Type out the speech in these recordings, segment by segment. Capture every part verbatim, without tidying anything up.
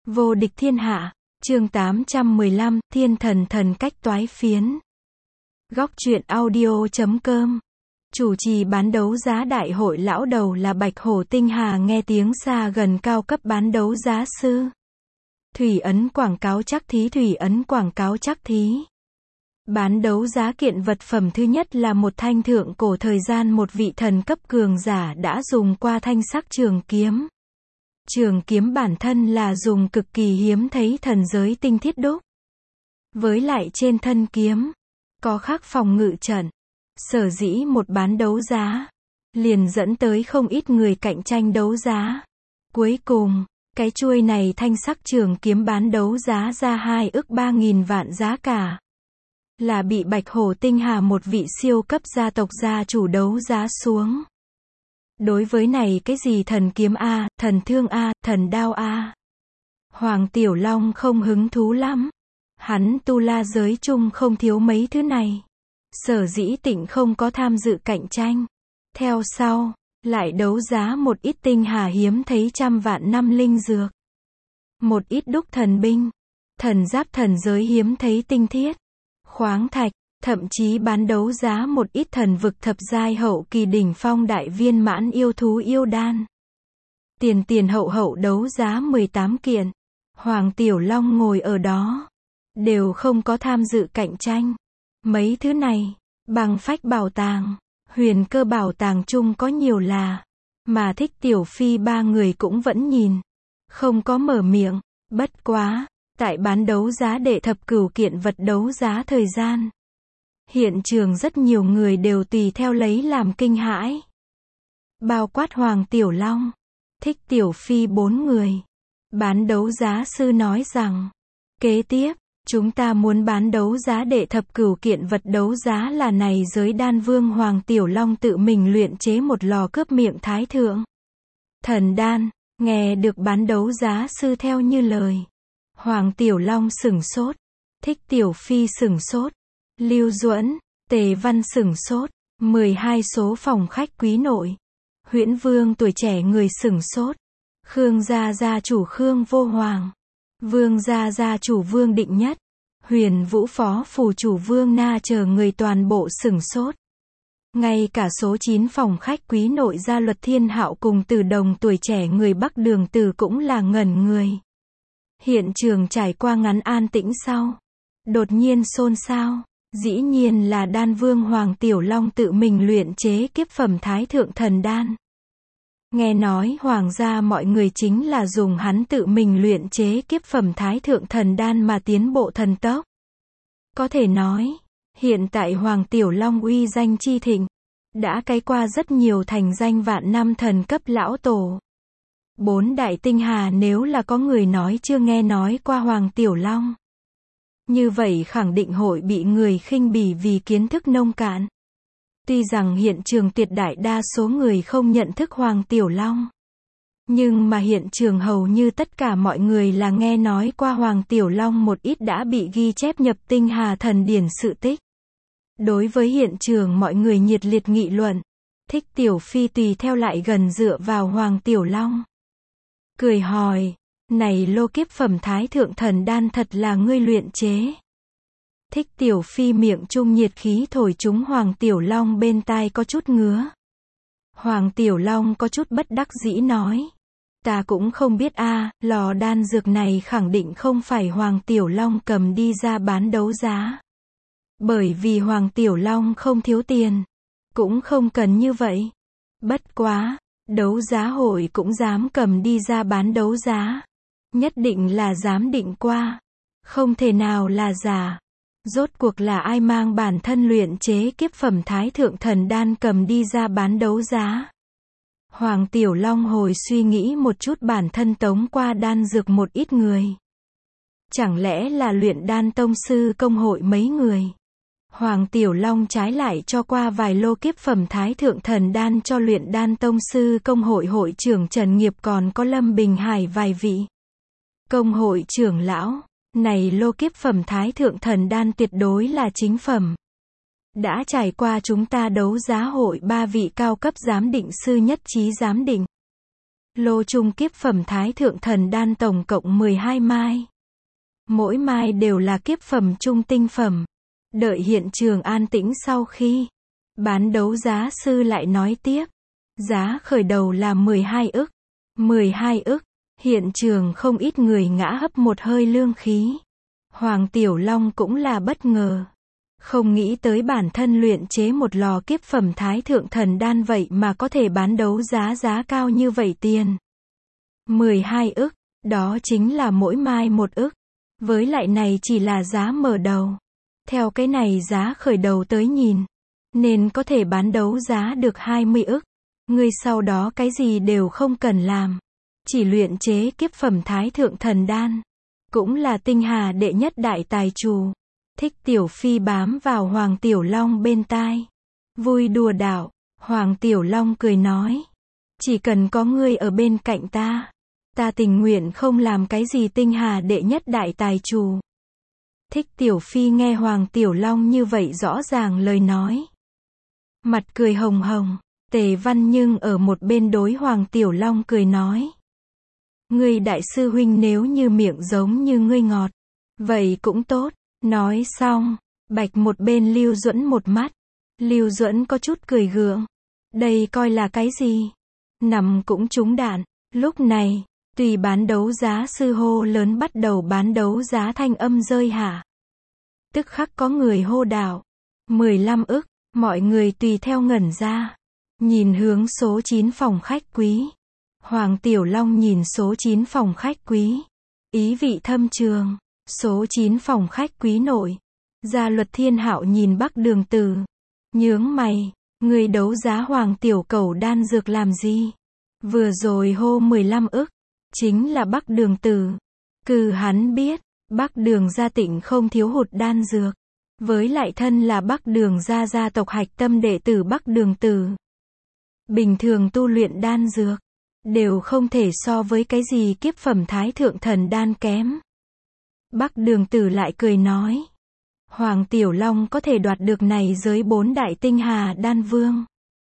Vô địch thiên hạ, chương tám trăm mười lăm, thiên thần thần cách toái phiến. Góc truyện audio chấm com. Chủ trì bán đấu giá đại hội lão đầu là Bạch Hổ Tinh Hà nghe tiếng xa gần cao cấp bán đấu giá sư. Thủy ấn quảng cáo chắc thí thủy ấn quảng cáo chắc thí. Bán đấu giá kiện vật phẩm thứ nhất là một thanh thượng cổ thời gian một vị thần cấp cường giả đã dùng qua thanh sắc trường kiếm. Trường kiếm bản thân là dùng cực kỳ hiếm thấy thần giới tinh thiết đúc. Với lại trên thân kiếm, có khắc phòng ngự trận. Sở dĩ một bán đấu giá, liền dẫn tới không ít người cạnh tranh đấu giá. Cuối cùng, cái chuôi này thanh sắc trường kiếm bán đấu giá ra hai ức ba nghìn vạn giá cả. Là bị Bạch Hổ Tinh Hà một vị siêu cấp gia tộc gia chủ đấu giá xuống. Đối với này cái gì thần kiếm A, thần thương A, thần đao A. Hoàng Tiểu Long không hứng thú lắm. Hắn tu la giới chung không thiếu mấy thứ này. Sở dĩ Tịnh không có tham dự cạnh tranh. Theo sau, lại đấu giá một ít tinh hà hiếm thấy trăm vạn năm linh dược. Một ít đúc thần binh. Thần giáp thần giới hiếm thấy tinh thiết. Khoáng thạch. Thậm chí bán đấu giá một ít thần vực thập giai hậu kỳ đỉnh phong đại viên mãn yêu thú yêu đan. Tiền tiền hậu hậu đấu giá mười tám kiện. Hoàng Tiểu Long ngồi ở đó. Đều không có tham dự cạnh tranh. Mấy thứ này, bằng phách bảo tàng, huyền cơ bảo tàng chung có nhiều là. Mà Thích Tiểu Phi ba người cũng vẫn nhìn. Không có mở miệng. Bất quá, tại bán đấu giá đệ thập cửu kiện vật đấu giá thời gian. Hiện trường rất nhiều người đều tùy theo lấy làm kinh hãi. Bao quát Hoàng Tiểu Long, Thích Tiểu Phi bốn người. Bán đấu giá sư nói rằng, kế tiếp, chúng ta muốn bán đấu giá đệ thập cửu kiện vật đấu giá là này giới đan vương Hoàng Tiểu Long tự mình luyện chế một lò cướp miệng thái thượng. Thần đan, nghe được bán đấu giá sư theo như lời. Hoàng Tiểu Long sửng sốt, Thích Tiểu Phi sửng sốt. Lưu Duẫn, Tề Văn sửng sốt, mười hai số phòng khách quý nội. Huyễn Vương tuổi trẻ người sửng sốt. Khương gia gia chủ Khương Vô Hoàng. Vương gia gia chủ Vương Định Nhất. Huyền Vũ phó phủ chủ Vương Na chờ người toàn bộ sửng sốt. Ngay cả số chín phòng khách quý nội gia Luật Thiên Hạo cùng Từ Đồng tuổi trẻ người Bắc Đường Từ cũng là ngẩn người. Hiện trường trải qua ngắn an tĩnh sau. Đột nhiên xôn xao. Dĩ nhiên là đan vương Hoàng Tiểu Long tự mình luyện chế kiếp phẩm thái thượng thần đan. Nghe nói hoàng gia mọi người chính là dùng hắn tự mình luyện chế kiếp phẩm thái thượng thần đan mà tiến bộ thần tốc. Có thể nói, hiện tại Hoàng Tiểu Long uy danh chi thịnh, đã cái qua rất nhiều thành danh vạn năm thần cấp lão tổ. Bốn đại tinh hà nếu là có người nói chưa nghe nói qua Hoàng Tiểu Long. Như vậy khẳng định hội bị người khinh bỉ vì kiến thức nông cạn. Tuy rằng hiện trường tuyệt đại đa số người không nhận thức Hoàng Tiểu Long. Nhưng mà hiện trường hầu như tất cả mọi người là nghe nói qua Hoàng Tiểu Long một ít đã bị ghi chép nhập tinh hà thần điển sự tích. Đối với hiện trường mọi người nhiệt liệt nghị luận. Thích Tiểu Phi tùy theo lại gần dựa vào Hoàng Tiểu Long. Cười hỏi. Này lô kiếp phẩm thái thượng thần đan thật là ngươi luyện chế. Thích Tiểu Phi miệng trung nhiệt khí thổi chúng Hoàng Tiểu Long bên tai có chút ngứa. Hoàng Tiểu Long có chút bất đắc dĩ nói. Ta cũng không biết a, à, lò đan dược này khẳng định không phải Hoàng Tiểu Long cầm đi ra bán đấu giá. Bởi vì Hoàng Tiểu Long không thiếu tiền. Cũng không cần như vậy. Bất quá, đấu giá hội cũng dám cầm đi ra bán đấu giá. Nhất định là dám định qua. Không thể nào là giả. Rốt cuộc là ai mang bản thân luyện chế kiếp phẩm thái thượng thần đan cầm đi ra bán đấu giá. Hoàng Tiểu Long hồi suy nghĩ một chút bản thân tống qua đan dược một ít người. Chẳng lẽ là luyện đan tông sư công hội mấy người. Hoàng Tiểu Long trái lại cho qua vài lô kiếp phẩm thái thượng thần đan cho luyện đan tông sư công hội hội trưởng Trần Nghiệp còn có Lâm Bình Hải vài vị. Công hội trưởng lão, này lô kiếp phẩm thái thượng thần đan tuyệt đối là chính phẩm. Đã trải qua chúng ta đấu giá hội ba vị cao cấp giám định sư nhất trí giám định. Lô trung kiếp phẩm Thái Thượng Thần Đan tổng cộng mười hai mai. Mỗi mai đều là kiếp phẩm trung tinh phẩm. Đợi hiện trường an tĩnh sau khi bán đấu giá sư lại nói tiếp. Giá khởi đầu là mười hai ức. mười hai ức. Hiện trường không ít người ngã hấp một hơi lương khí. Hoàng Tiểu Long cũng là bất ngờ. Không nghĩ tới bản thân luyện chế một lò kiếp phẩm Thái Thượng Thần Đan vậy mà có thể bán đấu giá giá cao như vậy tiền. mười hai ức, đó chính là mỗi mai một ức. Với lại này chỉ là giá mở đầu. Theo cái này giá khởi đầu tới nhìn, nên có thể bán đấu giá được hai mươi ức. Người sau đó cái gì đều không cần làm. Chỉ luyện chế kiếp phẩm Thái Thượng Thần Đan. Cũng là tinh hà đệ nhất đại tài chủ. Thích Tiểu Phi bám vào Hoàng Tiểu Long bên tai. Vui đùa đạo. Hoàng Tiểu Long cười nói. Chỉ cần có ngươi ở bên cạnh ta. Ta tình nguyện không làm cái gì tinh hà đệ nhất đại tài chủ. Thích Tiểu Phi nghe Hoàng Tiểu Long như vậy rõ ràng lời nói. Mặt cười hồng hồng. Tề Văn Nhưng ở một bên đối Hoàng Tiểu Long cười nói. Ngươi đại sư huynh nếu như miệng giống như ngươi ngọt. Vậy cũng tốt. Nói xong, bạch một bên Lưu Duẫn một mắt. Lưu Duẫn có chút cười gượng. Đây coi là cái gì? Nằm cũng trúng đạn. Lúc này, tùy bán đấu giá sư hô lớn bắt đầu bán đấu giá thanh âm rơi hạ. Tức khắc có người hô đảo. mười lăm ức, mọi người tùy theo ngẩn ra. Nhìn hướng số chín phòng khách quý. Hoàng Tiểu Long nhìn số chín phòng khách quý. Ý vị thâm trường. Số chín phòng khách quý nội. Gia Luật Thiên Hạo nhìn Bắc Đường Tử. Nhướng mày. Người đấu giá Hoàng Tiểu Cẩu đan dược làm gì? Vừa rồi hô mười lăm ức. Chính là Bắc Đường Tử. Cừ hắn biết. Bắc Đường gia tịnh không thiếu hụt đan dược. Với lại thân là Bắc Đường gia gia tộc hạch tâm đệ tử Bắc Đường Tử. Bình thường tu luyện đan dược. Đều không thể so với cái gì kiếp phẩm Thái Thượng Thần Đan kém. Bắc Đường Tử lại cười nói. Hoàng Tiểu Long có thể đoạt được này giới bốn đại tinh hà đan vương.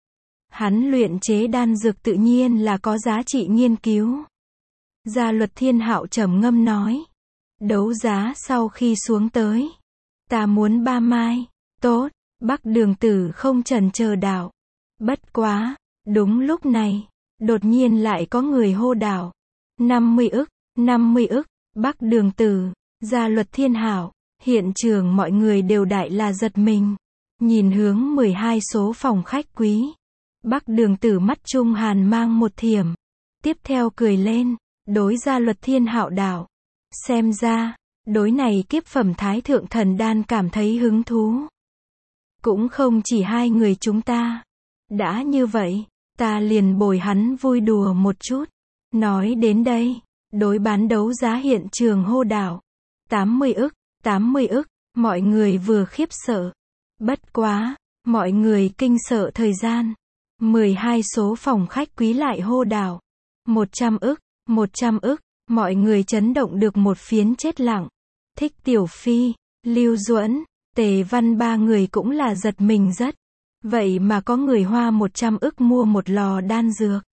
Hắn luyện chế đan dược tự nhiên là có giá trị nghiên cứu. Gia Luật Thiên Hạo trầm ngâm nói. Đấu giá sau khi xuống tới. Ta muốn ba mai. Tốt. Bắc Đường Tử không chần chờ đạo. Bất quá. Đúng lúc này. Đột nhiên lại có người hô đảo. năm mươi ức. năm mươi ức. Bắc Đường Tử. Gia Luật Thiên Hạo. Hiện trường mọi người đều đại là giật mình. Nhìn hướng mười hai số phòng khách quý. Bắc Đường Tử mắt trung hàn mang một thiểm. Tiếp theo cười lên. Đối Gia Luật Thiên Hạo đảo. Xem ra. Đối này kiếp phẩm Thái Thượng Thần Đan cảm thấy hứng thú. Cũng không chỉ hai người chúng ta. Đã như vậy. Ta liền bồi hắn vui đùa một chút. Nói đến đây. Đối bán đấu giá hiện trường hô đảo. tám mươi ức. tám mươi ức. Mọi người vừa khiếp sợ. Bất quá. Mọi người kinh sợ thời gian. mười hai số phòng khách quý lại hô đảo. một trăm ức. một trăm ức. Mọi người chấn động được một phiến chết lặng. Thích Tiểu Phi, Lưu Duẫn, Tề Văn ba người cũng là giật mình rất. Vậy mà có người hoa một trăm ức mua một lò đan dược.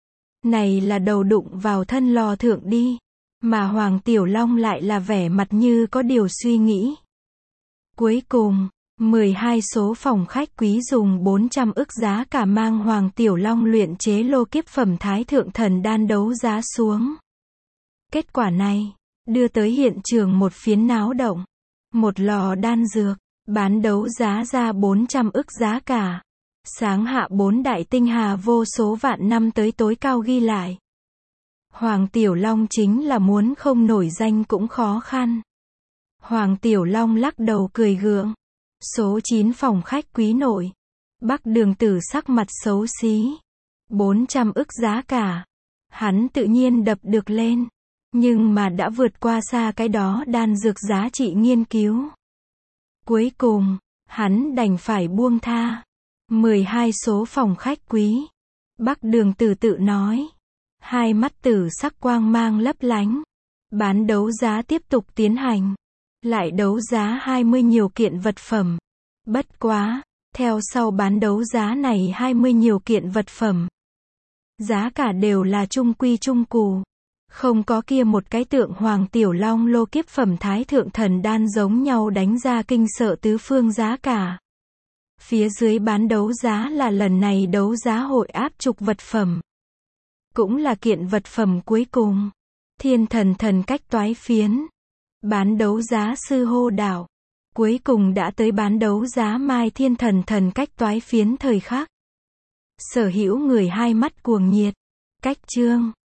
Này là đầu đụng vào thân lò thượng đi. Mà Hoàng Tiểu Long lại là vẻ mặt như có điều suy nghĩ. Cuối cùng, mười hai số phòng khách quý dùng bốn trăm ức giá cả mang Hoàng Tiểu Long luyện chế lô kiếp phẩm Thái Thượng Thần Đan đấu giá xuống. Kết quả này, đưa tới hiện trường một phiến náo động. Một lò đan dược, bán đấu giá ra bốn trăm ức giá cả. Sáng hạ bốn đại tinh hà vô số vạn năm tới tối cao ghi lại. Hoàng Tiểu Long chính là muốn không nổi danh cũng khó khăn. Hoàng Tiểu Long lắc đầu cười gượng. Số chín phòng khách quý nội. Bắc Đường Tử sắc mặt xấu xí. bốn trăm ức giá cả. Hắn tự nhiên đập được lên. Nhưng mà đã vượt qua xa cái đó đan dược giá trị nghiên cứu. Cuối cùng, hắn đành phải buông tha. mười hai số phòng khách quý. Bắc Đường Tử tự nói. Hai mắt tử sắc quang mang lấp lánh. Bán đấu giá tiếp tục tiến hành. Lại đấu giá hai mươi nhiều kiện vật phẩm. Bất quá, theo sau bán đấu giá này hai mươi nhiều kiện vật phẩm. Giá cả đều là trung quy trung cù. Không có kia một cái tượng Hoàng Tiểu Long lô kiếp phẩm Thái Thượng Thần Đan giống nhau đánh ra kinh sợ tứ phương giá cả. Phía dưới bán đấu giá là lần này đấu giá hội áp trục vật phẩm. Cũng là kiện vật phẩm cuối cùng. Thiên thần thần cách toái phiến. Bán đấu giá sư hô đảo. Cuối cùng đã tới bán đấu giá Mai Thiên thần thần cách toái phiến thời khắc. Sở hữu người hai mắt cuồng nhiệt. Cách chương.